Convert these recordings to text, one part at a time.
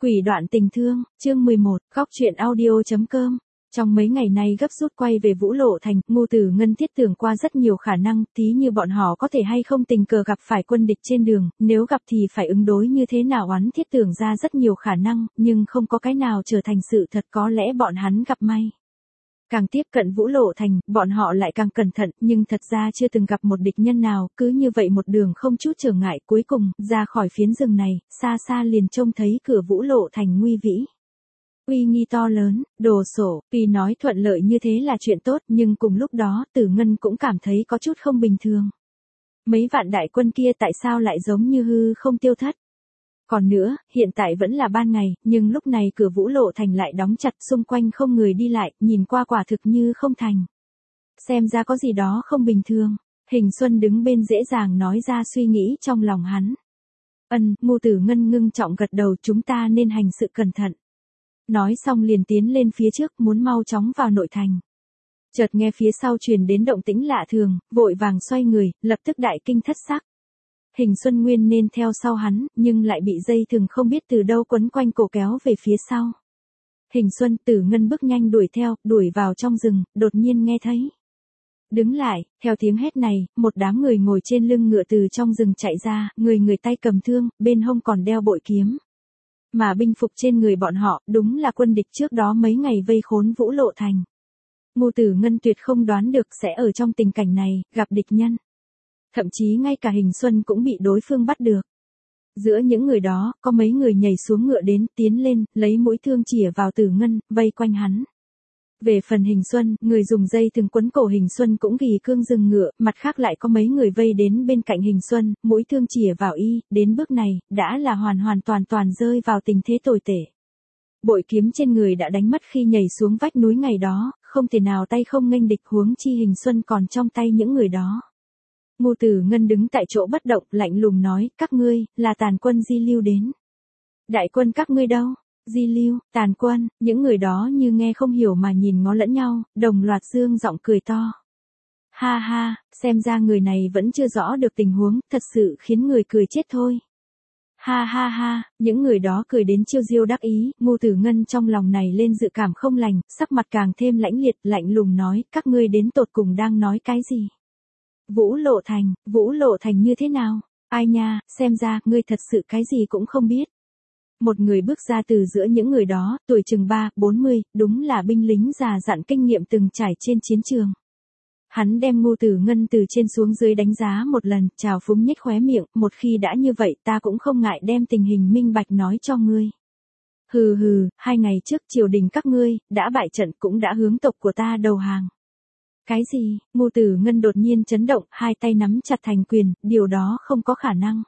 Quỷ đoạn tình thương, chương 11, góc truyện audio.com. Trong mấy ngày nay gấp rút quay về Vũ Lộ Thành, Ngô Tử Ngân thiết tưởng qua rất nhiều khả năng, tí như bọn họ có thể hay không tình cờ gặp phải quân địch trên đường, nếu gặp thì phải ứng đối như thế nào. Hắn thiết tưởng ra rất nhiều khả năng, nhưng không có cái nào trở thành sự thật. Có lẽ bọn hắn gặp may. Càng tiếp cận Vũ Lộ Thành, bọn họ lại càng cẩn thận, nhưng thật ra chưa từng gặp một địch nhân nào, cứ như vậy một đường không chút trở ngại, cuối cùng, ra khỏi phiến rừng này, xa xa liền trông thấy cửa Vũ Lộ Thành nguy vĩ. Uy nghi to lớn, đồ sổ, vì nói thuận lợi như thế là chuyện tốt, nhưng cùng lúc đó, Tử Ngân cũng cảm thấy có chút không bình thường. Mấy vạn đại quân kia tại sao lại giống như hư không tiêu thất? Còn nữa, hiện tại vẫn là ban ngày, nhưng lúc này cửa Vũ Lộ Thành lại đóng chặt, xung quanh không người đi lại, nhìn qua quả thực như không thành. Xem ra có gì đó không bình thường. Hình Xuân đứng bên dễ dàng nói ra suy nghĩ trong lòng hắn. Ngô Tử Ngân ngưng trọng gật đầu, chúng ta nên hành sự cẩn thận. Nói xong liền tiến lên phía trước, muốn mau chóng vào nội thành. Chợt nghe phía sau truyền đến động tĩnh lạ thường, vội vàng xoay người, lập tức đại kinh thất sắc. Hình Xuân Nguyên nên theo sau hắn, nhưng lại bị dây thừng không biết từ đâu quấn quanh cổ kéo về phía sau. Hình Xuân, Tử Ngân bước nhanh đuổi theo, đuổi vào trong rừng, đột nhiên nghe thấy. Đứng lại, theo tiếng hét này, một đám người ngồi trên lưng ngựa từ trong rừng chạy ra, người tay cầm thương, bên hông còn đeo bội kiếm. Mà binh phục trên người bọn họ, đúng là quân địch trước đó mấy ngày vây khốn Vũ Lộ Thành. Ngô Tử Ngân tuyệt không đoán được sẽ ở trong tình cảnh này, gặp địch nhân. Thậm chí ngay cả Hình Xuân cũng bị đối phương bắt được. Giữa những người đó, có mấy người nhảy xuống ngựa đến, tiến lên, lấy mũi thương chĩa vào Tử Ngân, vây quanh hắn. Về phần Hình Xuân, người dùng dây thừng quấn cổ Hình Xuân cũng gỉ cương dừng ngựa, mặt khác lại có mấy người vây đến bên cạnh Hình Xuân, mũi thương chĩa vào y, đến bước này, đã là hoàn toàn rơi vào tình thế tồi tệ. Bội kiếm trên người đã đánh mất khi nhảy xuống vách núi ngày đó, không thể nào tay không nghênh địch, huống chi Hình Xuân còn trong tay những người đó. Ngô Tử Ngân đứng tại chỗ bất động, lạnh lùng nói, các ngươi, là tàn quân Di Lưu đến. Đại quân các ngươi đâu? Di Lưu, tàn quân, những người đó như nghe không hiểu mà nhìn ngó lẫn nhau, đồng loạt dương giọng cười to. Ha ha, xem ra người này vẫn chưa rõ được tình huống, thật sự khiến người cười chết thôi. Ha ha ha, những người đó cười đến chiêu diêu đắc ý, Ngô Tử Ngân trong lòng này lên dự cảm không lành, sắc mặt càng thêm lãnh liệt, lạnh lùng nói, các ngươi đến tột cùng đang nói cái gì? Vũ Lộ Thành như thế nào? Ai nha, xem ra, ngươi thật sự cái gì cũng không biết. Một người bước ra từ giữa những người đó, tuổi chừng 40, đúng là binh lính già dặn kinh nghiệm từng trải trên chiến trường. Hắn đem Ngô Tử Ngân từ trên xuống dưới đánh giá một lần, trào phúng nhếch khóe miệng, một khi đã như vậy ta cũng không ngại đem tình hình minh bạch nói cho ngươi. Hừ, 2 ngày trước triều đình các ngươi, đã bại trận cũng đã hướng tộc của ta đầu hàng. Cái gì? Ngô Tử Ngân đột nhiên chấn động, hai tay nắm chặt thành quyền, điều đó không có khả năng.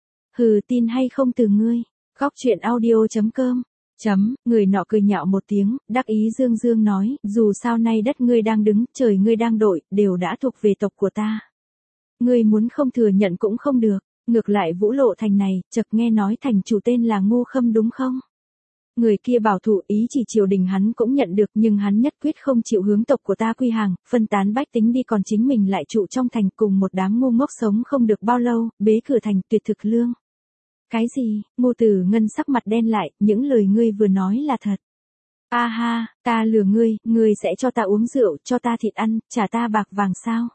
Tin hay không từ ngươi? Góc truyện audio.com. Người nọ cười nhạo một tiếng, đắc ý dương nói, dù sao nay đất ngươi đang đứng, trời ngươi đang đội, đều đã thuộc về tộc của ta. Ngươi muốn không thừa nhận cũng không được, ngược lại Vũ Lộ Thành này, chợt nghe nói thành chủ tên là Ngô Khâm đúng không? Người kia bảo thủ, ý chỉ triều đình hắn cũng nhận được, nhưng hắn nhất quyết không chịu hướng tộc của ta quy hàng, phân tán bách tính đi, còn chính mình lại trụ trong thành cùng một đám ngu ngốc sống không được bao lâu, bế cửa thành tuyệt thực lương. Cái gì? Ngô Tử Ngân sắc mặt đen lại, những lời ngươi vừa nói là thật. A ha, ta lừa ngươi sẽ cho ta uống rượu, cho ta thịt ăn, trả ta bạc vàng sao?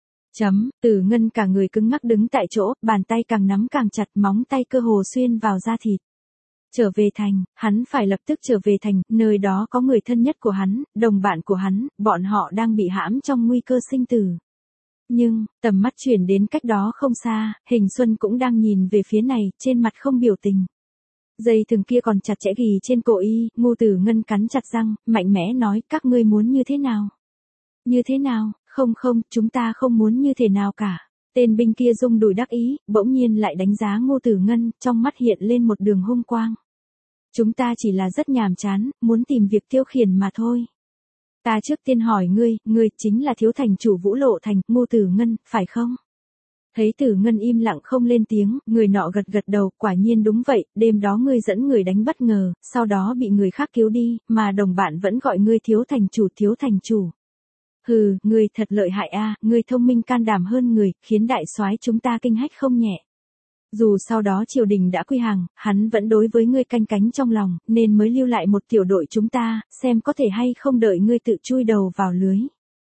Tử Ngân cả người cứng ngắc đứng tại chỗ, bàn tay càng nắm càng chặt, móng tay cơ hồ xuyên vào da thịt. Trở về thành, hắn phải lập tức trở về thành, nơi đó có người thân nhất của hắn, đồng bạn của hắn, bọn họ đang bị hãm trong nguy cơ sinh tử. Nhưng, tầm mắt chuyển đến cách đó không xa, Hình Xuân cũng đang nhìn về phía này, trên mặt không biểu tình. Dây thừng kia còn chặt chẽ ghì trên cổ y, Ngô Tử Ngân cắn chặt răng, mạnh mẽ nói, các ngươi muốn như thế nào? Như thế nào? Không, chúng ta không muốn như thế nào cả. Tên binh kia rung đùi đắc ý, bỗng nhiên lại đánh giá Ngô Tử Ngân, trong mắt hiện lên một đường hung quang. Chúng ta chỉ là rất nhàm chán, muốn tìm việc tiêu khiển mà thôi. Ta trước tiên hỏi ngươi chính là thiếu thành chủ Vũ Lộ Thành, Ngô Tử Ngân, phải không? Thấy Tử Ngân im lặng không lên tiếng, người nọ gật đầu, quả nhiên đúng vậy, đêm đó ngươi dẫn người đánh bất ngờ, sau đó bị người khác cứu đi, mà đồng bạn vẫn gọi ngươi thiếu thành chủ. Ngươi thật lợi hại a, ngươi thông minh can đảm hơn người, khiến đại soái chúng ta kinh hách không nhẹ. Dù sau đó triều đình đã quy hàng, hắn vẫn đối với ngươi canh cánh trong lòng, nên mới lưu lại một tiểu đội chúng ta, xem có thể hay không đợi ngươi tự chui đầu vào lưới.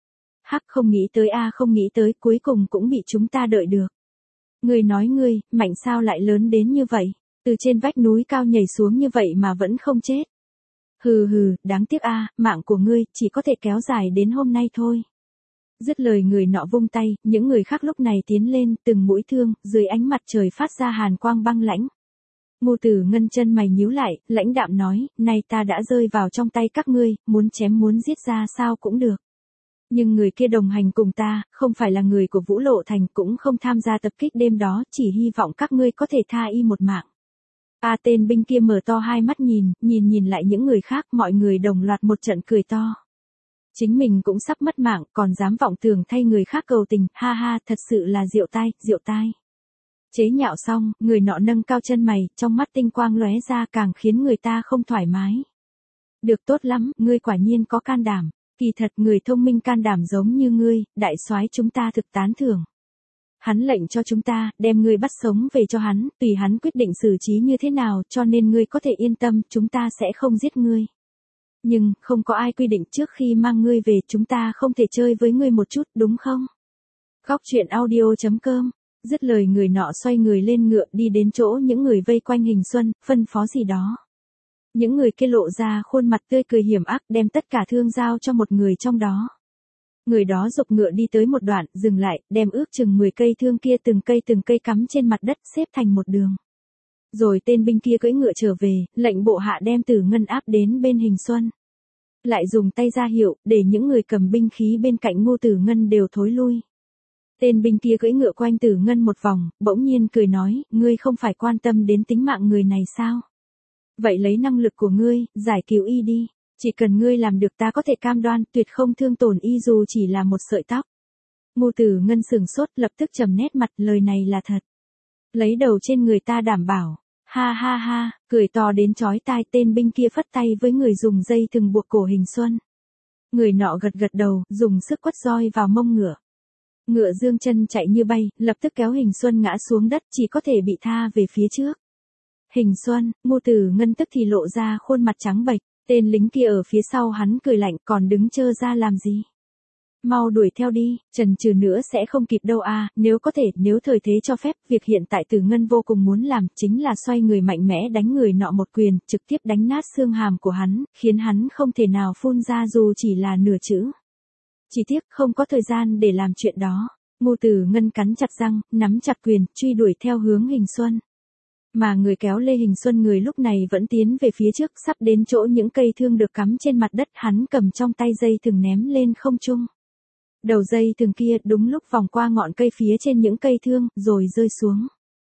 Hắc không nghĩ tới không nghĩ tới, cuối cùng cũng bị chúng ta đợi được. Ngươi nói ngươi, mạnh sao lại lớn đến như vậy, từ trên vách núi cao nhảy xuống như vậy mà vẫn không chết. Hừ hừ, đáng tiếc mạng của ngươi chỉ có thể kéo dài đến hôm nay thôi. Dứt lời người nọ vung tay, những người khác lúc này tiến lên, từng mũi thương, dưới ánh mặt trời phát ra hàn quang băng lãnh. Ngô Tử Ngân chân mày nhíu lại, lãnh đạm nói, nay ta đã rơi vào trong tay các ngươi, muốn chém muốn giết ra sao cũng được. Nhưng người kia đồng hành cùng ta, không phải là người của Vũ Lộ Thành, cũng không tham gia tập kích đêm đó, chỉ hy vọng các ngươi có thể tha y một mạng. Tên binh kia mở to hai mắt nhìn lại những người khác, mọi người đồng loạt một trận cười to. Chính mình cũng sắp mất mạng, còn dám vọng tưởng thay người khác cầu tình, ha ha, thật sự là rượu tai. Chế nhạo xong, người nọ nâng cao chân mày, trong mắt tinh quang lóe ra càng khiến người ta không thoải mái. Được tốt lắm, ngươi quả nhiên có can đảm. Kỳ thật người thông minh can đảm giống như ngươi, đại soái chúng ta thực tán thưởng. Hắn lệnh cho chúng ta, đem ngươi bắt sống về cho hắn, tùy hắn quyết định xử trí như thế nào, cho nên ngươi có thể yên tâm, chúng ta sẽ không giết ngươi. Nhưng, không có ai quy định trước khi mang ngươi về, chúng ta không thể chơi với ngươi một chút, đúng không? Góc truyện audio.com. Dứt lời người nọ xoay người lên ngựa đi đến chỗ những người vây quanh Hình Xuân, phân phó gì đó. Những người kia lộ ra khuôn mặt tươi cười hiểm ác, đem tất cả thương giao cho một người trong đó. Người đó giục ngựa đi tới một đoạn, dừng lại, đem ước chừng 10 cây thương kia từng cây cắm trên mặt đất xếp thành một đường. Rồi tên binh kia cưỡi ngựa trở về, lệnh bộ hạ đem Tử Ngân áp đến bên Hình Xuân. Lại dùng tay ra hiệu, để những người cầm binh khí bên cạnh Ngô Tử Ngân đều thối lui. Tên binh kia cưỡi ngựa quanh Tử Ngân một vòng, bỗng nhiên cười nói, ngươi không phải quan tâm đến tính mạng người này sao? Vậy lấy năng lực của ngươi, giải cứu y đi. Chỉ cần ngươi làm được ta có thể cam đoan, tuyệt không thương tổn y dù chỉ là một sợi tóc. Ngô Tử Ngân sửng sốt, lập tức trầm nét mặt, lời này là thật. Lấy đầu trên người ta đảm bảo. Ha ha ha, cười to đến chói tai, tên binh kia phất tay với người dùng dây thừng buộc cổ Hình Xuân. Người nọ gật đầu, dùng sức quất roi vào mông ngựa. Ngựa dương chân chạy như bay, lập tức kéo Hình Xuân ngã xuống đất, chỉ có thể bị tha về phía trước. Hình Xuân, Ngô Tử Ngân tức thì lộ ra khuôn mặt trắng bệch, tên lính kia ở phía sau hắn cười lạnh, còn đứng trơ ra làm gì? Mau đuổi theo đi, chần chừ nữa sẽ không kịp đâu nếu có thể, nếu thời thế cho phép, việc hiện tại Tử Ngân vô cùng muốn làm, chính là xoay người mạnh mẽ đánh người nọ một quyền, trực tiếp đánh nát xương hàm của hắn, khiến hắn không thể nào phun ra dù chỉ là nửa chữ. Chỉ tiếc không có thời gian để làm chuyện đó. Ngô Tử Ngân cắn chặt răng, nắm chặt quyền, truy đuổi theo hướng Hình Xuân. Mà người kéo lê Hình Xuân người lúc này vẫn tiến về phía trước, sắp đến chỗ những cây thương được cắm trên mặt đất, hắn cầm trong tay dây thừng ném lên không trung. Đầu dây thừng kia đúng lúc vòng qua ngọn cây phía trên những cây thương, rồi rơi xuống.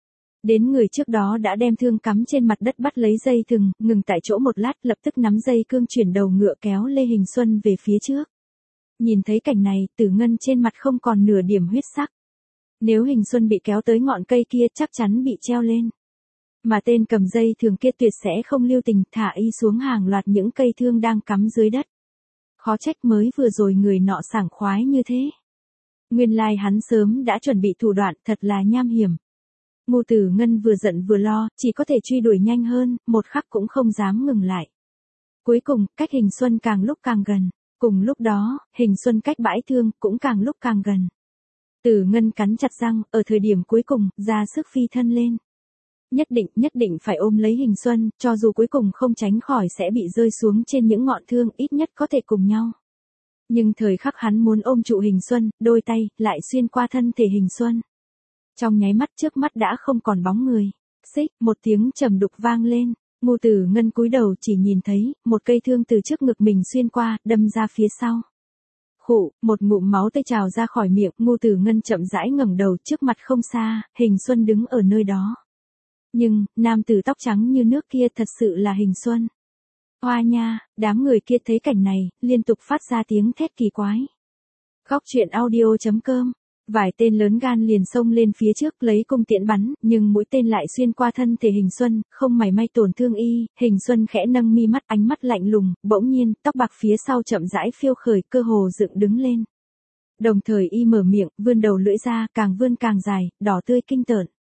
Đến người trước đó đã đem thương cắm trên mặt đất bắt lấy dây thừng, ngừng tại chỗ một lát, lập tức nắm dây cương chuyển đầu ngựa kéo lê Hình Xuân về phía trước. Nhìn thấy cảnh này, Tử Ngân trên mặt không còn nửa điểm huyết sắc. Nếu Hình Xuân bị kéo tới ngọn cây kia chắc chắn bị treo lên. Mà tên cầm dây thường kia tuyệt sẽ không lưu tình, thả y xuống hàng loạt những cây thương đang cắm dưới đất. Khó trách mới vừa rồi người nọ sảng khoái như thế. Nguyên lai hắn sớm đã chuẩn bị thủ đoạn, thật là nham hiểm. Ngô Tử Ngân vừa giận vừa lo, chỉ có thể truy đuổi nhanh hơn, một khắc cũng không dám ngừng lại. Cuối cùng, cách Hình Xuân càng lúc càng gần. Cùng lúc đó, Hình Xuân cách bãi thương cũng càng lúc càng gần. Tử Ngân cắn chặt răng, ở thời điểm cuối cùng, ra sức phi thân lên. Nhất định phải ôm lấy Hình Xuân, cho dù cuối cùng không tránh khỏi sẽ bị rơi xuống trên những ngọn thương, ít nhất có thể cùng nhau. Nhưng thời khắc hắn muốn ôm trụ Hình Xuân, đôi tay lại xuyên qua thân thể Hình Xuân. Trong nháy mắt trước mắt đã không còn bóng người. Xích, một tiếng trầm đục vang lên. Ngô Tử Ngân cúi đầu chỉ nhìn thấy một cây thương từ trước ngực mình xuyên qua, đâm ra phía sau. Khụ, một ngụm máu tươi trào ra khỏi miệng, Ngô Tử Ngân chậm rãi ngẩng đầu, trước mặt không xa, Hình Xuân đứng ở nơi đó. Nhưng, nam tử tóc trắng như nước kia thật sự là Hình Xuân. Hoa nha, đám người kia thấy cảnh này, liên tục phát ra tiếng thét kỳ quái. Góc truyện audio.com. Vài tên lớn gan liền xông lên phía trước lấy cung tiễn bắn, nhưng mũi tên lại xuyên qua thân thể Hình Xuân, không mảy may tổn thương y. Hình Xuân khẽ nâng mi mắt, ánh mắt lạnh lùng, bỗng nhiên, tóc bạc phía sau chậm rãi phiêu khởi, cơ hồ dựng đứng lên. Đồng thời y mở miệng, vươn đầu lưỡi ra, càng vươn càng dài, đỏ tươi kinh tởm.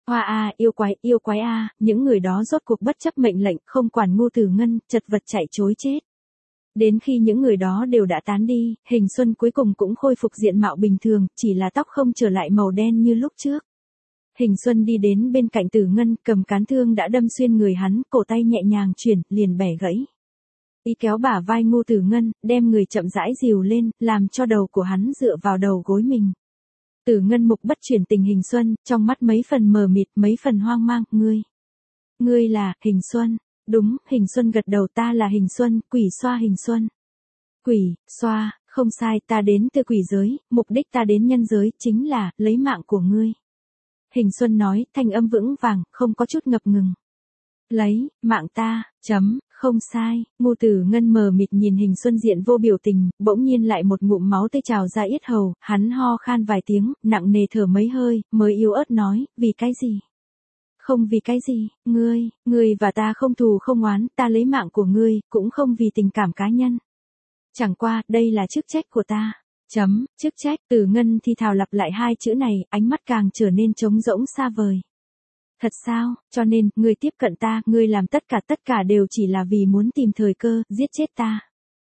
Hoa a, yêu quái a, những người đó rốt cuộc bất chấp mệnh lệnh, không quản Ngô Tử Ngân, chật vật chạy trối chết. Đến khi những người đó đều đã tán đi, Hình Xuân cuối cùng cũng khôi phục diện mạo bình thường, chỉ là tóc không trở lại màu đen như lúc trước. Hình Xuân đi đến bên cạnh Tử Ngân, cầm cán thương đã đâm xuyên người hắn, cổ tay nhẹ nhàng chuyển, liền bẻ gãy. Y kéo bả vai Ngô Tử Ngân, đem người chậm rãi dìu lên, làm cho đầu của hắn dựa vào đầu gối mình. Tử Ngân mục bất chuyển tình Hình Xuân, trong mắt mấy phần mờ mịt, mấy phần hoang mang, ngươi là, Hình Xuân. Đúng, Hình Xuân gật đầu, ta là Hình Xuân, quỷ xoa Hình Xuân. Quỷ, xoa, không sai, ta đến từ quỷ giới, mục đích ta đến nhân giới, chính là, lấy mạng của ngươi. Hình Xuân nói, thanh âm vững vàng, không có chút ngập ngừng. Lấy, mạng ta, không sai, Ngô Tử Ngân mờ mịt nhìn Hình Xuân diện vô biểu tình, bỗng nhiên lại một ngụm máu tươi trào ra yết hầu, hắn ho khan vài tiếng, nặng nề thở mấy hơi, mới yếu ớt nói, vì cái gì? Không vì cái gì, ngươi và ta không thù không oán, ta lấy mạng của ngươi, cũng không vì tình cảm cá nhân. Chẳng qua, đây là chức trách của ta. Chức trách, Tử Ngân thì thào lặp lại hai chữ này, ánh mắt càng trở nên trống rỗng xa vời. Thật sao, cho nên, ngươi tiếp cận ta, ngươi làm tất cả đều chỉ là vì muốn tìm thời cơ, giết chết ta.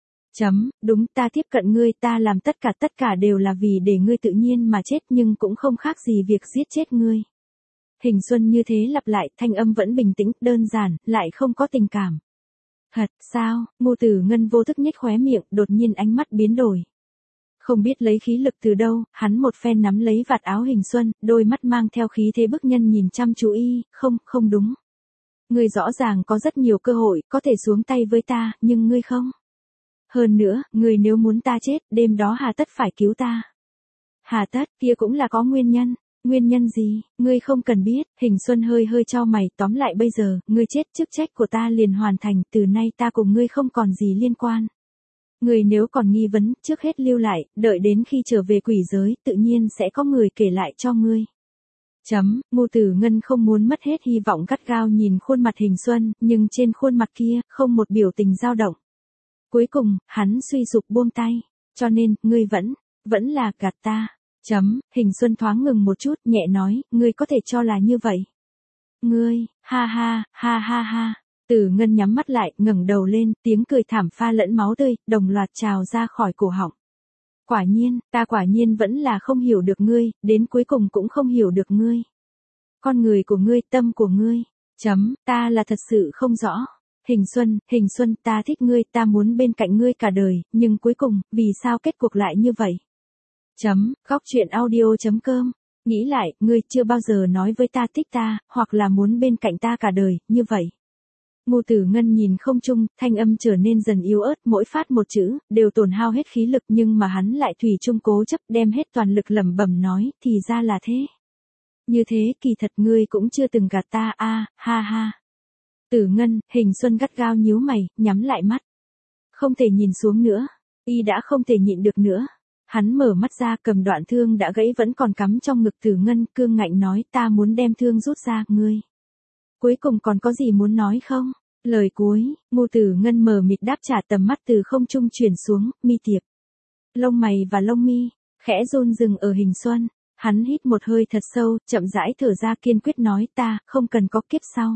Đúng, ta tiếp cận ngươi, ta làm tất cả đều là vì để ngươi tự nhiên mà chết, nhưng cũng không khác gì việc giết chết ngươi. Hình Xuân như thế lặp lại, thanh âm vẫn bình tĩnh, đơn giản, lại không có tình cảm. Thật sao, Ngô Tử Ngân vô thức nhếch khóe miệng, đột nhiên ánh mắt biến đổi. Không biết lấy khí lực từ đâu, hắn một phen nắm lấy vạt áo Hình Xuân, đôi mắt mang theo khí thế bức nhân nhìn chăm chú y, không đúng. Ngươi rõ ràng có rất nhiều cơ hội, có thể xuống tay với ta, nhưng ngươi không. Hơn nữa, ngươi nếu muốn ta chết, đêm đó hà tất phải cứu ta. Hà tất, kia cũng là có nguyên nhân. Nguyên nhân gì, ngươi không cần biết, Hình Xuân hơi chau mày, tóm lại bây giờ, ngươi chết, chức trách của ta liền hoàn thành, từ nay ta cùng ngươi không còn gì liên quan. Ngươi nếu còn nghi vấn, trước hết lưu lại, đợi đến khi trở về quỷ giới, tự nhiên sẽ có người kể lại cho ngươi. Ngô Tử Ngân không muốn mất hết hy vọng, gắt gao nhìn khuôn mặt Hình Xuân, nhưng trên khuôn mặt kia, không một biểu tình dao động. Cuối cùng, hắn suy sụp buông tay, cho nên, ngươi vẫn là gạt ta. Hình Xuân thoáng ngừng một chút, nhẹ nói, ngươi có thể cho là như vậy. Ngươi, ha. Tử Ngân nhắm mắt lại, ngẩng đầu lên, tiếng cười thảm pha lẫn máu tươi, đồng loạt trào ra khỏi cổ họng. Ta quả nhiên vẫn là không hiểu được ngươi, đến cuối cùng cũng không hiểu được ngươi. Con người của ngươi, tâm của ngươi. Ta là thật sự không rõ. Hình Xuân, ta thích ngươi, ta muốn bên cạnh ngươi cả đời, nhưng cuối cùng, vì sao kết cuộc lại như vậy? Góc truyện audio.com. Nghĩ lại, ngươi chưa bao giờ nói với ta thích ta, hoặc là muốn bên cạnh ta cả đời, như vậy. Ngô Tử Ngân nhìn không trung, thanh âm trở nên dần yếu ớt, mỗi phát một chữ, đều tổn hao hết khí lực, nhưng mà hắn lại thủy chung cố chấp, đem hết toàn lực lẩm bẩm nói, thì ra là thế. Như thế, kỳ thật ngươi cũng chưa từng gạt ta, ha. Tử Ngân, Hình Xuân gắt gao nhíu mày, nhắm lại mắt. Không thể nhìn xuống nữa, y đã không thể nhịn được nữa. Hắn mở mắt ra, cầm đoạn thương đã gãy vẫn còn cắm trong ngực Tử Ngân, cương ngạnh nói, ta muốn đem thương rút ra, ngươi. Cuối cùng còn có gì muốn nói không? Lời cuối, Ngô Tử Ngân mờ mịt đáp trả, tầm mắt từ không trung chuyển xuống, mi tiệp. Lông mày và lông mi, khẽ run rừng ở Hình Xuân. Hắn hít một hơi thật sâu, chậm rãi thở ra, kiên quyết nói, ta, không cần có kiếp sau.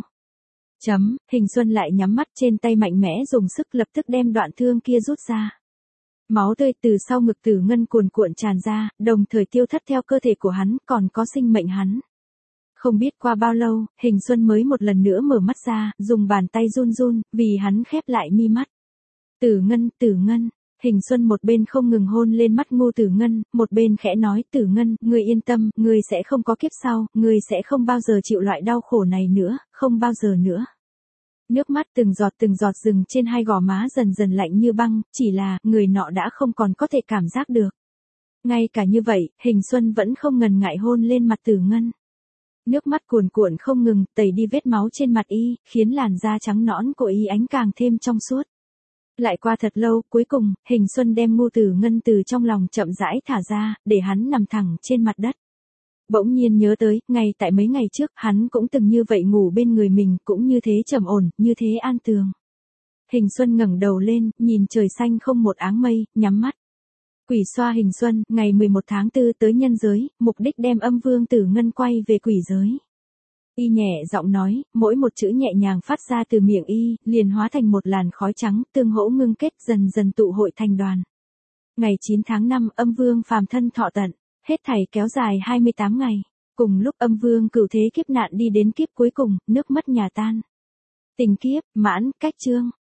Hình Xuân lại nhắm mắt, trên tay mạnh mẽ dùng sức, lập tức đem đoạn thương kia rút ra. Máu tươi từ sau ngực Tử Ngân cuồn cuộn tràn ra, đồng thời tiêu thất theo cơ thể của hắn, còn có sinh mệnh hắn. Không biết qua bao lâu, Hình Xuân mới một lần nữa mở mắt ra, dùng bàn tay run, vì hắn khép lại mi mắt. Tử Ngân. Hình Xuân một bên không ngừng hôn lên mắt Ngô Tử Ngân, một bên khẽ nói, Tử Ngân, ngươi yên tâm, ngươi sẽ không có kiếp sau, ngươi sẽ không bao giờ chịu loại đau khổ này nữa, không bao giờ nữa. Nước mắt từng giọt rừng trên hai gò má dần dần lạnh như băng, chỉ là, người nọ đã không còn có thể cảm giác được. Ngay cả như vậy, Hình Xuân vẫn không ngần ngại hôn lên mặt Tử Ngân. Nước mắt cuồn cuộn không ngừng, tẩy đi vết máu trên mặt y, khiến làn da trắng nõn của y ánh càng thêm trong suốt. Lại qua thật lâu, cuối cùng, Hình Xuân đem Ngô Tử Ngân từ trong lòng chậm rãi thả ra, để hắn nằm thẳng trên mặt đất. Bỗng nhiên nhớ tới, ngay tại mấy ngày trước, hắn cũng từng như vậy ngủ bên người mình, cũng như thế trầm ổn, như thế an tường. Hình Xuân ngẩng đầu lên, nhìn trời xanh không một áng mây, nhắm mắt. Quỷ xoa Hình Xuân, ngày 11 tháng 4 tới nhân giới, mục đích đem âm vương Tử Ngân quay về quỷ giới. Y nhẹ giọng nói, mỗi một chữ nhẹ nhàng phát ra từ miệng y, liền hóa thành một làn khói trắng, tương hỗ ngưng kết dần dần tụ hội thành đoàn. Ngày 9 tháng 5 Âm Vương phàm thân thọ tận, hết thảy kéo dài 28 ngày. Cùng lúc Âm Vương cửu thế kiếp nạn đi đến kiếp cuối cùng, nước mất nhà tan. Tình kiếp, mãn, cách chương.